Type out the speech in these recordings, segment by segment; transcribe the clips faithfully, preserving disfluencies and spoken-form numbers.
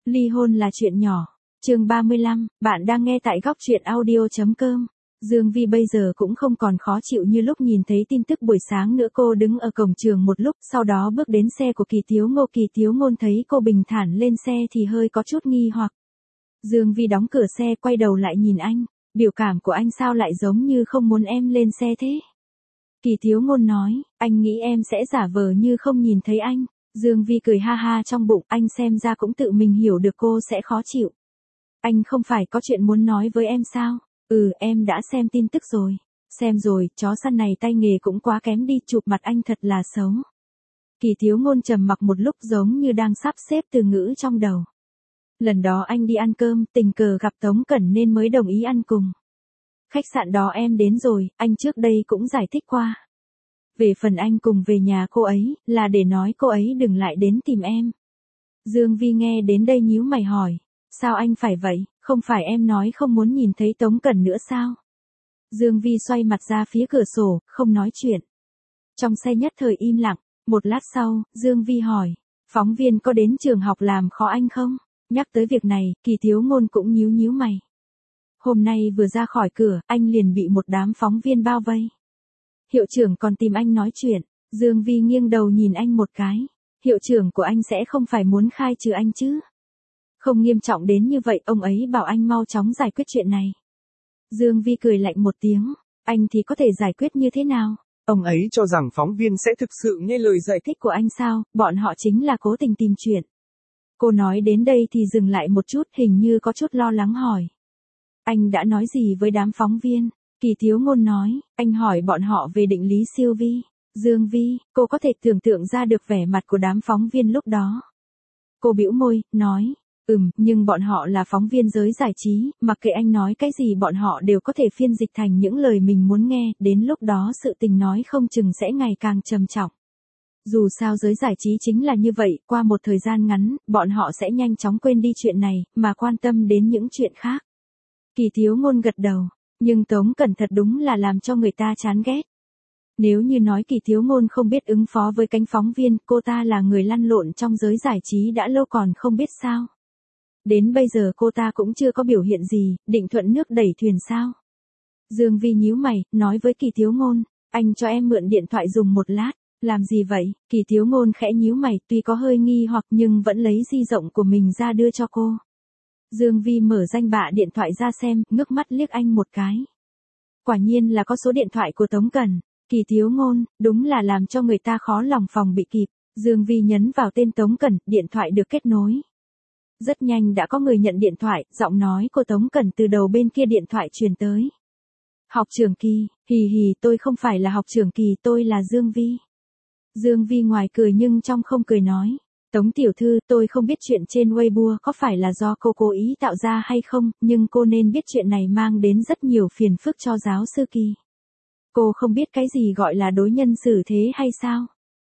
Ly hôn là chuyện nhỏ. Chương ba mươi lăm, bạn đang nghe tại góc truyện audio chấm com. Dương Vi bây giờ cũng không còn khó chịu như lúc nhìn thấy tin tức buổi sáng nữa. Cô đứng ở cổng trường một lúc, sau đó bước đến xe của Kỳ Thiếu Ngô. Kỳ Thiếu Ngôn thấy cô bình thản lên xe thì hơi có chút nghi hoặc. Dương Vi đóng cửa xe, quay đầu lại nhìn anh. Biểu cảm của anh sao lại giống như không muốn em lên xe thế? Kỳ Thiếu Ngôn nói, anh nghĩ em sẽ giả vờ như không nhìn thấy anh. Dương Vi cười ha ha trong bụng, anh xem ra cũng tự mình hiểu được cô sẽ khó chịu. Anh không phải có chuyện muốn nói với em sao? Ừ, em đã xem tin tức rồi. Xem rồi, chó săn này tay nghề cũng quá kém đi, chụp mặt anh thật là xấu. Kỳ Thiếu Ngôn trầm mặc một lúc giống như đang sắp xếp từ ngữ trong đầu. Lần đó anh đi ăn cơm, tình cờ gặp Tống Cẩn nên mới đồng ý ăn cùng. Khách sạn đó em đến rồi, anh trước đây cũng giải thích qua. Về phần anh cùng về nhà cô ấy, là để nói cô ấy đừng lại đến tìm em. Dương Vi nghe đến đây nhíu mày hỏi. Sao anh phải vậy, không phải em nói không muốn nhìn thấy Tống Cẩn nữa sao? Dương Vi xoay mặt ra phía cửa sổ, không nói chuyện. Trong xe nhất thời im lặng, một lát sau, Dương Vi hỏi. Phóng viên có đến trường học làm khó anh không? Nhắc tới việc này, Kỳ Thiếu Ngôn cũng nhíu nhíu mày. Hôm nay vừa ra khỏi cửa, anh liền bị một đám phóng viên bao vây. Hiệu trưởng còn tìm anh nói chuyện. Dương Vi nghiêng đầu nhìn anh một cái. Hiệu trưởng của anh sẽ không phải muốn khai trừ anh chứ? Không nghiêm trọng đến như vậy, ông ấy bảo anh mau chóng giải quyết chuyện này. Dương Vi cười lạnh một tiếng. Anh thì có thể giải quyết như thế nào? Ông ấy cho rằng phóng viên sẽ thực sự nghe lời giải thích của anh sao? Bọn họ chính là cố tình tìm chuyện. Cô nói đến đây thì dừng lại một chút, hình như có chút lo lắng hỏi. Anh đã nói gì với đám phóng viên? Kỳ Thiếu Ngôn nói, anh hỏi bọn họ về định lý siêu vi. Dương Vi, cô có thể tưởng tượng ra được vẻ mặt của đám phóng viên lúc đó. Cô bĩu môi, nói, ừm, nhưng bọn họ là phóng viên giới giải trí, mặc kệ anh nói cái gì bọn họ đều có thể phiên dịch thành những lời mình muốn nghe, đến lúc đó sự tình nói không chừng sẽ ngày càng trầm trọng. Dù sao giới giải trí chính là như vậy, qua một thời gian ngắn, bọn họ sẽ nhanh chóng quên đi chuyện này, mà quan tâm đến những chuyện khác. Kỳ Thiếu Ngôn gật đầu, nhưng Tống Cẩn thật đúng là làm cho người ta chán ghét. Nếu như nói Kỳ Thiếu Ngôn không biết ứng phó với cánh phóng viên, cô ta là người lăn lộn trong giới giải trí đã lâu còn không biết sao. Đến bây giờ cô ta cũng chưa có biểu hiện gì, định thuận nước đẩy thuyền sao. Dương Vi nhíu mày, nói với Kỳ Thiếu Ngôn, anh cho em mượn điện thoại dùng một lát. Làm gì vậy? Kỳ Thiếu Ngôn khẽ nhíu mày, tuy có hơi nghi hoặc nhưng vẫn lấy di động của mình ra đưa cho cô. Dương Vi mở danh bạ điện thoại ra xem, ngước mắt liếc anh một cái. Quả nhiên là có số điện thoại của Tống Cẩn. Kỳ Thiếu Ngôn, đúng là làm cho người ta khó lòng phòng bị kịp. Dương Vi nhấn vào tên Tống Cẩn, điện thoại được kết nối. Rất nhanh đã có người nhận điện thoại, giọng nói của Tống Cẩn từ đầu bên kia điện thoại truyền tới. Học trưởng Kỳ, hì hì, tôi không phải là học trưởng Kỳ, tôi là Dương Vi. Dương Vi ngoài cười nhưng trong không cười nói. Tống tiểu thư, tôi không biết chuyện trên Weibo có phải là do cô cố ý tạo ra hay không, nhưng cô nên biết chuyện này mang đến rất nhiều phiền phức cho giáo sư Kỳ. Cô không biết cái gì gọi là đối nhân xử thế hay sao?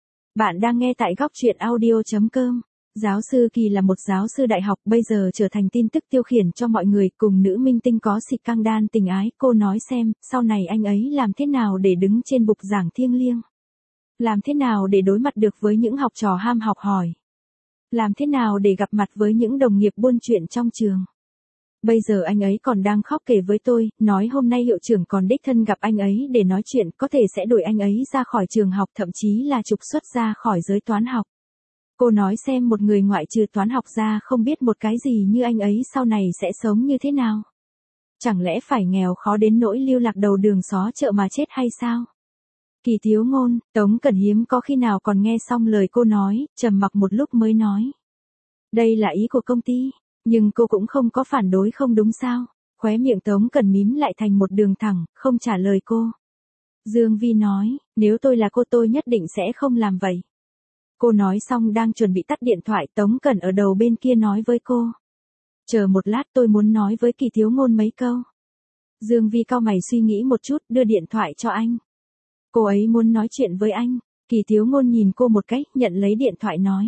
Bạn đang nghe tại góc truyện audio chấm com. Giáo sư Kỳ là một giáo sư đại học, bây giờ trở thành tin tức tiêu khiển cho mọi người, cùng nữ minh tinh có xịt căng đan tình ái. Cô nói xem, sau này anh ấy làm thế nào để đứng trên bục giảng thiêng liêng? Làm thế nào để đối mặt được với những học trò ham học hỏi? Làm thế nào để gặp mặt với những đồng nghiệp buôn chuyện trong trường? Bây giờ anh ấy còn đang khóc kể với tôi, nói hôm nay hiệu trưởng còn đích thân gặp anh ấy để nói chuyện, có thể sẽ đuổi anh ấy ra khỏi trường học, thậm chí là trục xuất ra khỏi giới toán học. Cô nói xem, một người ngoại trừ toán học ra không biết một cái gì như anh ấy sau này sẽ sống như thế nào? Chẳng lẽ phải nghèo khó đến nỗi lưu lạc đầu đường xó chợ mà chết hay sao? Kỳ Thiếu Ngôn, Tống Cẩn hiếm có khi nào còn nghe xong lời cô nói, trầm mặc một lúc mới nói. Đây là ý của công ty, nhưng cô cũng không có phản đối không đúng sao? Khóe miệng Tống Cẩn mím lại thành một đường thẳng, không trả lời cô. Dương Vi nói, nếu tôi là cô tôi nhất định sẽ không làm vậy. Cô nói xong đang chuẩn bị tắt điện thoại, Tống Cẩn ở đầu bên kia nói với cô. Chờ một lát, tôi muốn nói với Kỳ Thiếu Ngôn mấy câu. Dương Vi cau mày suy nghĩ một chút, đưa điện thoại cho anh. Cô ấy muốn nói chuyện với anh. Kỳ Thiếu Ngôn nhìn cô một cái, nhận lấy điện thoại nói.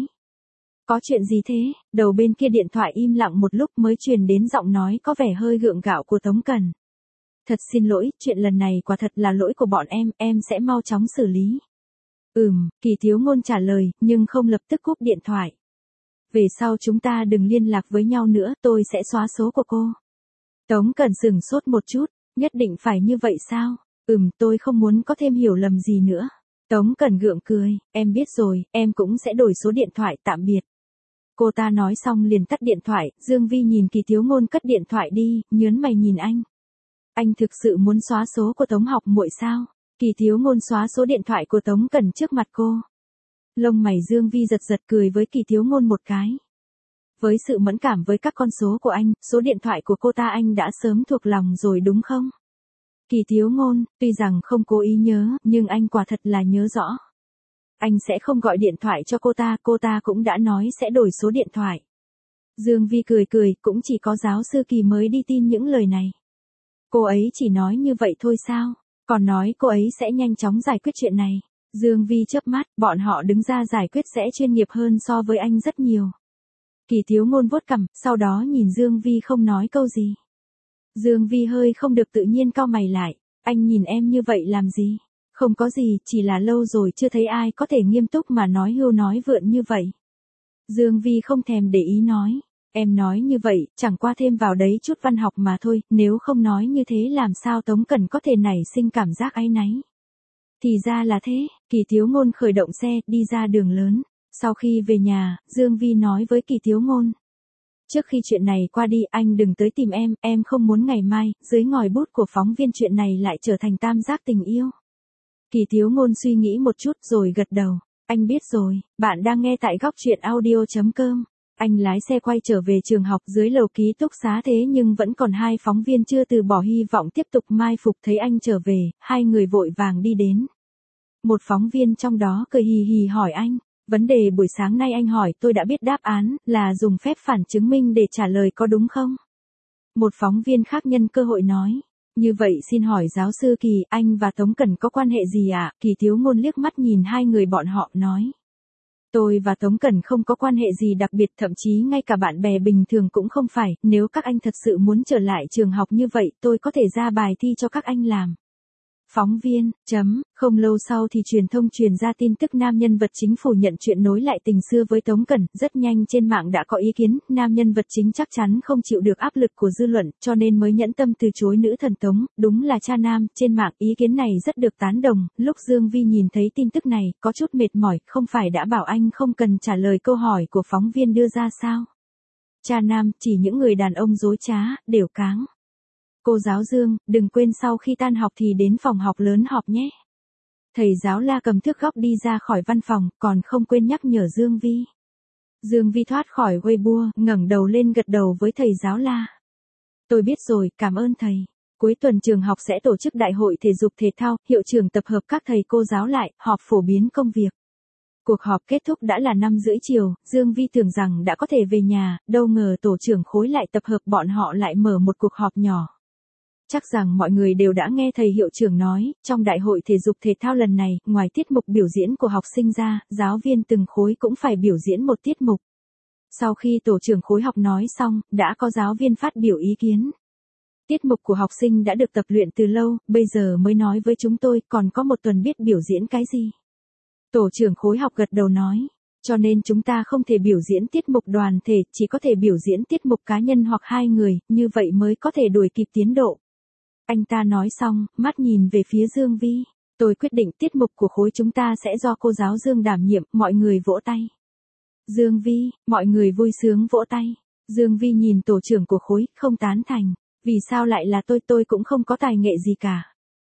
Có chuyện gì thế? Đầu bên kia điện thoại im lặng một lúc mới truyền đến giọng nói có vẻ hơi gượng gạo của Tống Cẩn. Thật xin lỗi, chuyện lần này quả thật là lỗi của bọn em, em sẽ mau chóng xử lý. Ừm, Kỳ Thiếu Ngôn trả lời, nhưng không lập tức cúp điện thoại. Về sau chúng ta đừng liên lạc với nhau nữa, tôi sẽ xóa số của cô. Tống Cẩn sửng sốt một chút, nhất định phải như vậy sao? Ừm, tôi không muốn có thêm hiểu lầm gì nữa. Tống Cẩn gượng cười, em biết rồi, em cũng sẽ đổi số điện thoại, tạm biệt. Cô ta nói xong liền tắt điện thoại, Dương Vi nhìn Kỳ Thiếu Ngôn cất điện thoại đi, nhớn mày nhìn anh. Anh thực sự muốn xóa số của Tống học muội sao? Kỳ Thiếu Ngôn xóa số điện thoại của Tống Cẩn trước mặt cô. Lông mày Dương Vi giật giật cười với Kỳ Thiếu Ngôn một cái. Với sự mẫn cảm với các con số của anh, số điện thoại của cô ta anh đã sớm thuộc lòng rồi đúng không? Kỳ Thiếu Ngôn, tuy rằng không cố ý nhớ, nhưng anh quả thật là nhớ rõ. Anh sẽ không gọi điện thoại cho cô ta, cô ta cũng đã nói sẽ đổi số điện thoại. Dương Vi cười cười, cũng chỉ có giáo sư Kỳ mới đi tin những lời này. Cô ấy chỉ nói như vậy thôi sao? Còn nói cô ấy sẽ nhanh chóng giải quyết chuyện này. Dương Vi chớp mắt, bọn họ đứng ra giải quyết sẽ chuyên nghiệp hơn so với anh rất nhiều. Kỳ Thiếu Ngôn vuốt cằm, sau đó nhìn Dương Vi không nói câu gì. Dương Vi hơi không được tự nhiên cau mày lại, anh nhìn em như vậy làm gì? Không có gì, chỉ là lâu rồi chưa thấy ai có thể nghiêm túc mà nói hưu nói vượn như vậy. Dương Vi không thèm để ý nói, em nói như vậy, chẳng qua thêm vào đấy chút văn học mà thôi, nếu không nói như thế làm sao Tống Cẩn có thể nảy sinh cảm giác áy náy. Thì ra là thế, Kỳ Thiếu Ngôn khởi động xe, đi ra đường lớn. Sau khi về nhà, Dương Vi nói với Kỳ Thiếu Ngôn. Trước khi chuyện này qua đi, anh đừng tới tìm em, em không muốn ngày mai, dưới ngòi bút của phóng viên chuyện này lại trở thành tam giác tình yêu. Kỳ Thiếu Ngôn suy nghĩ một chút rồi gật đầu. Anh biết rồi, bạn đang nghe tại góc truyện audio chấm com. Anh lái xe quay trở về trường học dưới lầu ký túc xá thế nhưng vẫn còn hai phóng viên chưa từ bỏ hy vọng tiếp tục mai phục thấy anh trở về, hai người vội vàng đi đến. Một phóng viên trong đó cười hì hì hỏi anh, vấn đề buổi sáng nay anh hỏi tôi đã biết đáp án, là dùng phép phản chứng minh để trả lời có đúng không? Một phóng viên khác nhân cơ hội nói, như vậy xin hỏi giáo sư Kỳ, anh và Tống Cẩn có quan hệ gì ạ? À? Kỳ Thiếu Ngôn liếc mắt nhìn hai người bọn họ nói. Tôi và Tống Cẩn không có quan hệ gì đặc biệt, thậm chí ngay cả bạn bè bình thường cũng không phải, nếu các anh thật sự muốn trở lại trường học như vậy, tôi có thể ra bài thi cho các anh làm. Phóng viên, chấm, không lâu sau thì truyền thông truyền ra tin tức nam nhân vật chính phủ nhận chuyện nối lại tình xưa với Tống Cẩn, rất nhanh trên mạng đã có ý kiến, nam nhân vật chính chắc chắn không chịu được áp lực của dư luận, cho nên mới nhẫn tâm từ chối nữ thần Tống, đúng là cha nam, trên mạng ý kiến này rất được tán đồng, lúc Dương Vi nhìn thấy tin tức này, có chút mệt mỏi, không phải đã bảo anh không cần trả lời câu hỏi của phóng viên đưa ra sao? Cha nam, chỉ những người đàn ông dối trá, đều cáng. Cô giáo Dương, đừng quên sau khi tan học thì đến phòng học lớn họp nhé. Thầy giáo La cầm thước góc đi ra khỏi văn phòng, còn không quên nhắc nhở Dương Vi. Dương Vi thoát khỏi Weibo, ngẩng đầu lên gật đầu với thầy giáo La. Tôi biết rồi, cảm ơn thầy. Cuối tuần trường học sẽ tổ chức đại hội thể dục thể thao, hiệu trưởng tập hợp các thầy cô giáo lại, họp phổ biến công việc. Cuộc họp kết thúc đã là năm rưỡi chiều, Dương Vi tưởng rằng đã có thể về nhà, đâu ngờ tổ trưởng khối lại tập hợp bọn họ lại mở một cuộc họp nhỏ. Chắc rằng mọi người đều đã nghe thầy hiệu trưởng nói, trong đại hội thể dục thể thao lần này, ngoài tiết mục biểu diễn của học sinh ra, giáo viên từng khối cũng phải biểu diễn một tiết mục. Sau khi tổ trưởng khối học nói xong, đã có giáo viên phát biểu ý kiến. Tiết mục của học sinh đã được tập luyện từ lâu, bây giờ mới nói với chúng tôi, còn có một tuần biết biểu diễn cái gì. Tổ trưởng khối học gật đầu nói, cho nên chúng ta không thể biểu diễn tiết mục đoàn thể, chỉ có thể biểu diễn tiết mục cá nhân hoặc hai người, như vậy mới có thể đuổi kịp tiến độ. Anh ta nói xong, mắt nhìn về phía Dương Vi. Tôi quyết định tiết mục của khối chúng ta sẽ do cô giáo Dương đảm nhiệm, mọi người vỗ tay. Dương Vi, mọi người vui sướng vỗ tay. Dương Vi nhìn tổ trưởng của khối, không tán thành. Vì sao lại là tôi, tôi cũng không có tài nghệ gì cả.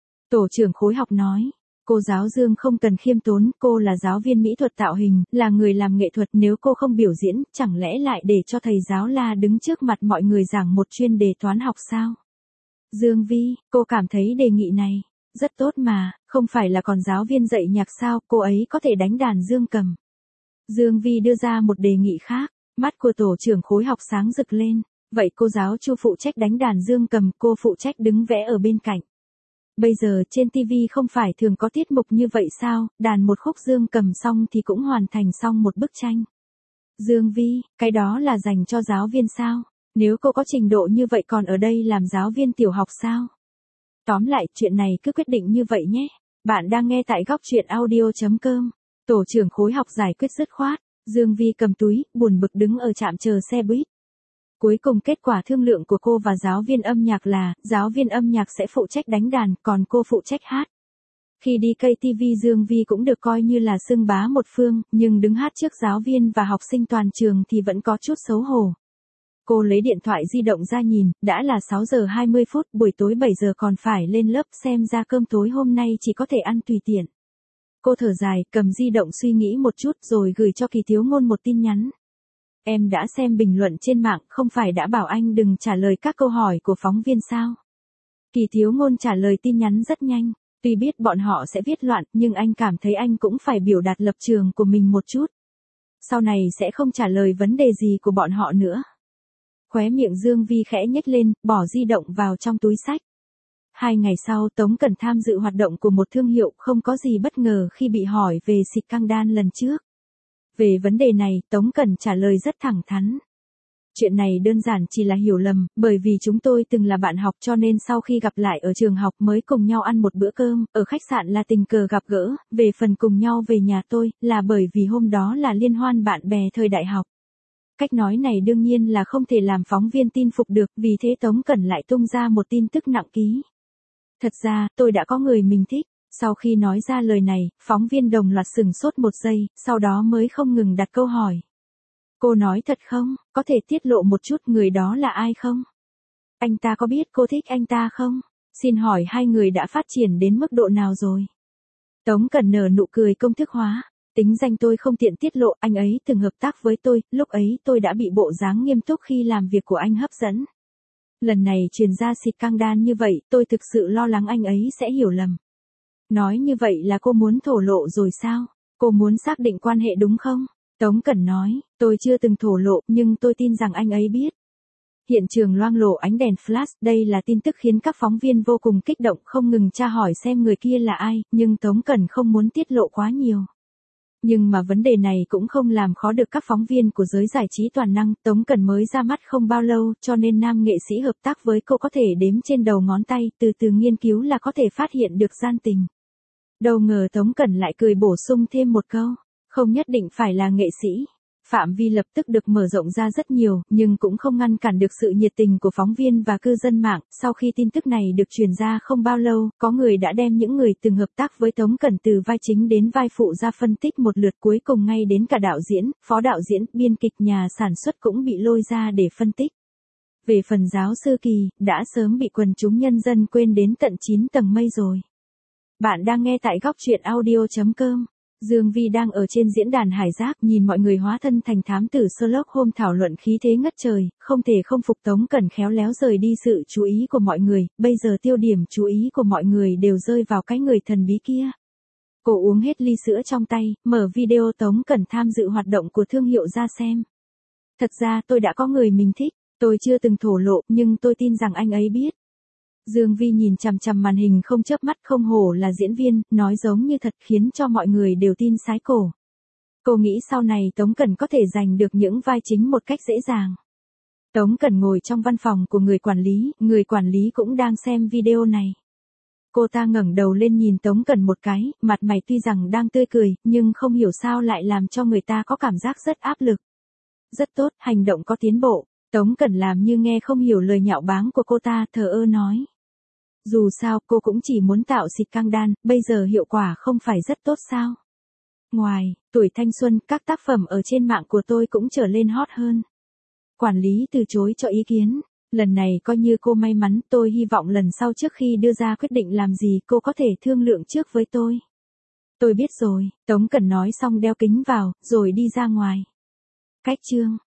Tổ trưởng khối học nói. Cô giáo Dương không cần khiêm tốn, cô là giáo viên mỹ thuật tạo hình, là người làm nghệ thuật, nếu cô không biểu diễn, chẳng lẽ lại để cho thầy giáo La đứng trước mặt mọi người giảng một chuyên đề toán học sao? Dương Vi, cô cảm thấy đề nghị này rất tốt mà, không phải là còn giáo viên dạy nhạc sao, cô ấy có thể đánh đàn dương cầm. Dương Vi đưa ra một đề nghị khác, mắt của tổ trưởng khối học sáng rực lên, vậy cô giáo Chu phụ trách đánh đàn dương cầm, cô phụ trách đứng vẽ ở bên cạnh. Bây giờ trên ti vi không phải thường có tiết mục như vậy sao, đàn một khúc dương cầm xong thì cũng hoàn thành xong một bức tranh. Dương Vi, cái đó là dành cho giáo viên sao? Nếu cô có trình độ như vậy còn ở đây làm giáo viên tiểu học sao? Tóm lại, chuyện này cứ quyết định như vậy nhé. Bạn đang nghe tại góc truyện audio chấm com. Tổ trưởng khối học giải quyết dứt khoát. Dương Vi cầm túi, buồn bực đứng ở trạm chờ xe buýt. Cuối cùng kết quả thương lượng của cô và giáo viên âm nhạc là, giáo viên âm nhạc sẽ phụ trách đánh đàn, còn cô phụ trách hát. Khi đi ca tê vê Dương Vi cũng được coi như là xưng bá một phương, nhưng đứng hát trước giáo viên và học sinh toàn trường thì vẫn có chút xấu hổ. Cô lấy điện thoại di động ra nhìn, đã là sáu giờ hai mươi phút, buổi tối bảy giờ còn phải lên lớp, xem ra cơm tối hôm nay chỉ có thể ăn tùy tiện. Cô thở dài, cầm di động suy nghĩ một chút rồi gửi cho Kỳ Thiếu Ngôn một tin nhắn. Em đã xem bình luận trên mạng, không phải đã bảo anh đừng trả lời các câu hỏi của phóng viên sao? Kỳ Thiếu Ngôn trả lời tin nhắn rất nhanh. Tuy biết bọn họ sẽ viết loạn, nhưng anh cảm thấy anh cũng phải biểu đạt lập trường của mình một chút. Sau này sẽ không trả lời vấn đề gì của bọn họ nữa. Khóe miệng Dương Vi khẽ nhếch lên, bỏ di động vào trong túi xách. Hai ngày sau Tống Cẩn tham dự hoạt động của một thương hiệu, không có gì bất ngờ khi bị hỏi về xịt căng đan lần trước. Về vấn đề này, Tống Cẩn trả lời rất thẳng thắn. Chuyện này đơn giản chỉ là hiểu lầm, bởi vì chúng tôi từng là bạn học cho nên sau khi gặp lại ở trường học mới cùng nhau ăn một bữa cơm, ở khách sạn là tình cờ gặp gỡ, về phần cùng nhau về nhà tôi, là bởi vì hôm đó là liên hoan bạn bè thời đại học. Cách nói này đương nhiên là không thể làm phóng viên tin phục được, vì thế Tống Cẩn lại tung ra một tin tức nặng ký. Thật ra, tôi đã có người mình thích. Sau khi nói ra lời này, phóng viên đồng loạt sửng sốt một giây, sau đó mới không ngừng đặt câu hỏi. Cô nói thật không? Có thể tiết lộ một chút người đó là ai không? Anh ta có biết cô thích anh ta không? Xin hỏi hai người đã phát triển đến mức độ nào rồi? Tống Cẩn nở nụ cười công thức hóa. Tính danh tôi không tiện tiết lộ, anh ấy từng hợp tác với tôi, lúc ấy tôi đã bị bộ dáng nghiêm túc khi làm việc của anh hấp dẫn. Lần này truyền ra xịt căng đan như vậy, tôi thực sự lo lắng anh ấy sẽ hiểu lầm. Nói như vậy là cô muốn thổ lộ rồi sao? Cô muốn xác định quan hệ đúng không? Tống Cẩn nói, tôi chưa từng thổ lộ, nhưng tôi tin rằng anh ấy biết. Hiện trường loang lổ ánh đèn flash, đây là tin tức khiến các phóng viên vô cùng kích động, không ngừng tra hỏi xem người kia là ai, nhưng Tống Cẩn không muốn tiết lộ quá nhiều. Nhưng mà vấn đề này cũng không làm khó được các phóng viên của giới giải trí toàn năng, Tống Cẩn mới ra mắt không bao lâu, cho nên nam nghệ sĩ hợp tác với cô có thể đếm trên đầu ngón tay, từ từ nghiên cứu là có thể phát hiện được gian tình. Đâu ngờ Tống Cẩn lại cười bổ sung thêm một câu, không nhất định phải là nghệ sĩ. Phạm vi lập tức được mở rộng ra rất nhiều, nhưng cũng không ngăn cản được sự nhiệt tình của phóng viên và cư dân mạng. Sau khi tin tức này được truyền ra không bao lâu, có người đã đem những người từng hợp tác với Tống Cẩn từ vai chính đến vai phụ ra phân tích một lượt, cuối cùng ngay đến cả đạo diễn, phó đạo diễn, biên kịch, nhà sản xuất cũng bị lôi ra để phân tích. Về phần giáo sư Kỳ, đã sớm bị quần chúng nhân dân quên đến tận chín tầng mây rồi. Bạn đang nghe tại góc truyện audio chấm com. Dương Vi đang ở trên diễn đàn Hải Giác, nhìn mọi người hóa thân thành thám tử Sherlock Holmes thảo luận khí thế ngất trời, không thể không phục Tống Cẩn khéo léo rời đi sự chú ý của mọi người, bây giờ tiêu điểm chú ý của mọi người đều rơi vào cái người thần bí kia. Cô uống hết ly sữa trong tay, mở video Tống Cẩn tham dự hoạt động của thương hiệu ra xem. Thật ra tôi đã có người mình thích, tôi chưa từng thổ lộ, nhưng tôi tin rằng anh ấy biết. Dương Vi nhìn chằm chằm màn hình không chớp mắt, không hổ là diễn viên, nói giống như thật khiến cho mọi người đều tin sái cổ. Cô nghĩ sau này Tống Cẩn có thể giành được những vai chính một cách dễ dàng. Tống Cẩn ngồi trong văn phòng của người quản lý, người quản lý cũng đang xem video này. Cô ta ngẩng đầu lên nhìn Tống Cẩn một cái, mặt mày tuy rằng đang tươi cười, nhưng không hiểu sao lại làm cho người ta có cảm giác rất áp lực. Rất tốt, hành động có tiến bộ. Tống Cẩn làm như nghe không hiểu lời nhạo báng của cô ta, thờ ơ nói. Dù sao, cô cũng chỉ muốn tạo xịt căng đan, bây giờ hiệu quả không phải rất tốt sao? Ngoài tuổi thanh xuân, các tác phẩm ở trên mạng của tôi cũng trở lên hot hơn. Quản lý từ chối cho ý kiến. Lần này coi như cô may mắn, tôi hy vọng lần sau trước khi đưa ra quyết định làm gì cô có thể thương lượng trước với tôi. Tôi biết rồi, Tống Cẩn nói xong đeo kính vào, rồi đi ra ngoài. Cách chương